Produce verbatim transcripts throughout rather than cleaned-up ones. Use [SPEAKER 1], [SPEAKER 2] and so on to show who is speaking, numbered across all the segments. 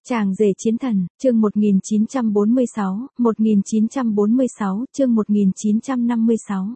[SPEAKER 1] Chàng rể chiến thần, chương một nghìn chín trăm bốn mươi sáu, một nghìn chín trăm bốn mươi sáu, chương một nghìn chín trăm năm mươi sáu.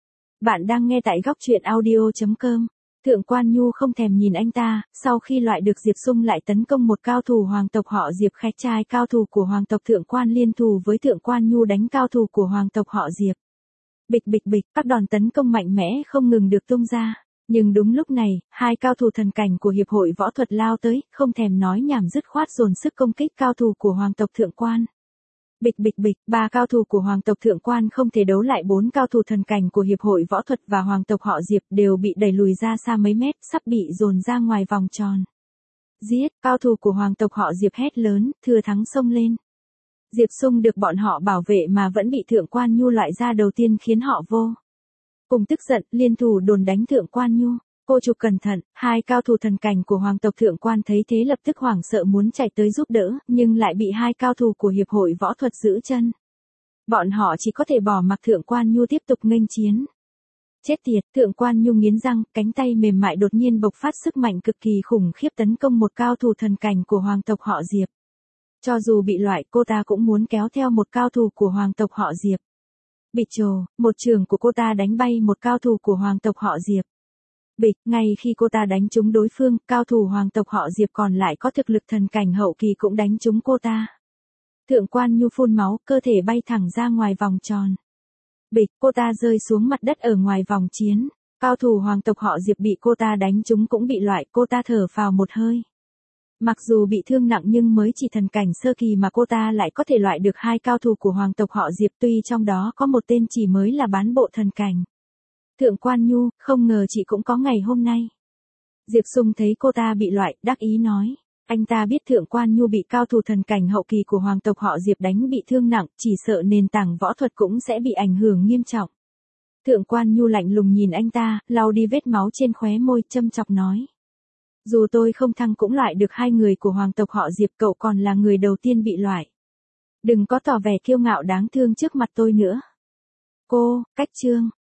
[SPEAKER 1] Bạn đang nghe tại góc truyện audio chấm com. Thượng Quan Nhu không thèm nhìn anh ta, sau khi loại được Diệp Sung lại tấn công một cao thủ hoàng tộc họ Diệp, khách trai cao thủ của hoàng tộc Thượng Quan liên thủ với Thượng Quan Nhu đánh cao thủ của hoàng tộc họ Diệp. Bịch bịch bịch, các đòn tấn công mạnh mẽ không ngừng được tung ra. Nhưng đúng lúc này, hai cao thủ thần cảnh của Hiệp hội Võ thuật lao tới, không thèm nói nhảm dứt khoát dồn sức công kích cao thủ của Hoàng tộc Thượng Quan. Bịch bịch bịch, ba cao thủ của Hoàng tộc Thượng Quan không thể đấu lại bốn cao thủ thần cảnh của Hiệp hội Võ thuật và Hoàng tộc họ Diệp, đều bị đẩy lùi ra xa mấy mét, sắp bị dồn ra ngoài vòng tròn. Giết, cao thủ của Hoàng tộc họ Diệp hét lớn, thừa thắng xông lên. Diệp Sung được bọn họ bảo vệ mà vẫn bị Thượng Quan Nhu loại ra đầu tiên khiến họ vô cùng tức giận, liên thủ đồn đánh Thượng Quan Nhu. Cô chụp cẩn thận, hai cao thủ thần cảnh của Hoàng tộc Thượng Quan thấy thế lập tức hoảng sợ muốn chạy tới giúp đỡ, nhưng lại bị hai cao thủ của Hiệp hội Võ thuật giữ chân. Bọn họ chỉ có thể bỏ mặc Thượng Quan Nhu tiếp tục nghênh chiến. Chết tiệt, Thượng Quan Nhu nghiến răng, cánh tay mềm mại đột nhiên bộc phát sức mạnh cực kỳ khủng khiếp tấn công một cao thủ thần cảnh của Hoàng tộc họ Diệp. Cho dù bị loại, cô ta cũng muốn kéo theo một cao thủ của Hoàng tộc họ Diệp. Bịch trồ, một trường của cô ta đánh bay một cao thủ của Hoàng tộc họ Diệp. Bịch, ngay khi cô ta đánh trúng đối phương, cao thủ Hoàng tộc họ Diệp còn lại có thực lực thần cảnh hậu kỳ cũng đánh trúng cô ta. Thượng Quan Nhu phun máu, cơ thể bay thẳng ra ngoài vòng tròn. Bịch, cô ta rơi xuống mặt đất ở ngoài vòng chiến. Cao thủ Hoàng tộc họ Diệp bị cô ta đánh trúng cũng bị loại, cô ta thở phào một hơi. Mặc dù bị thương nặng nhưng mới chỉ thần cảnh sơ kỳ mà cô ta lại có thể loại được hai cao thủ của Hoàng tộc họ Diệp, tuy trong đó có một tên chỉ mới là bán bộ thần cảnh. Thượng Quan Nhu, không ngờ chị cũng có ngày hôm nay. Diệp Sung thấy cô ta bị loại, đắc ý nói. Anh ta biết Thượng Quan Nhu bị cao thủ thần cảnh hậu kỳ của Hoàng tộc họ Diệp đánh bị thương nặng, chỉ sợ nền tảng võ thuật cũng sẽ bị ảnh hưởng nghiêm trọng. Thượng Quan Nhu lạnh lùng nhìn anh ta, lau đi vết máu trên khóe môi, châm chọc nói. Dù tôi không thăng cũng loại được hai người của Hoàng tộc họ Diệp, cậu còn là người đầu tiên bị loại. Đừng có tỏ vẻ kiêu ngạo đáng thương trước mặt tôi nữa. Cô, cách chương,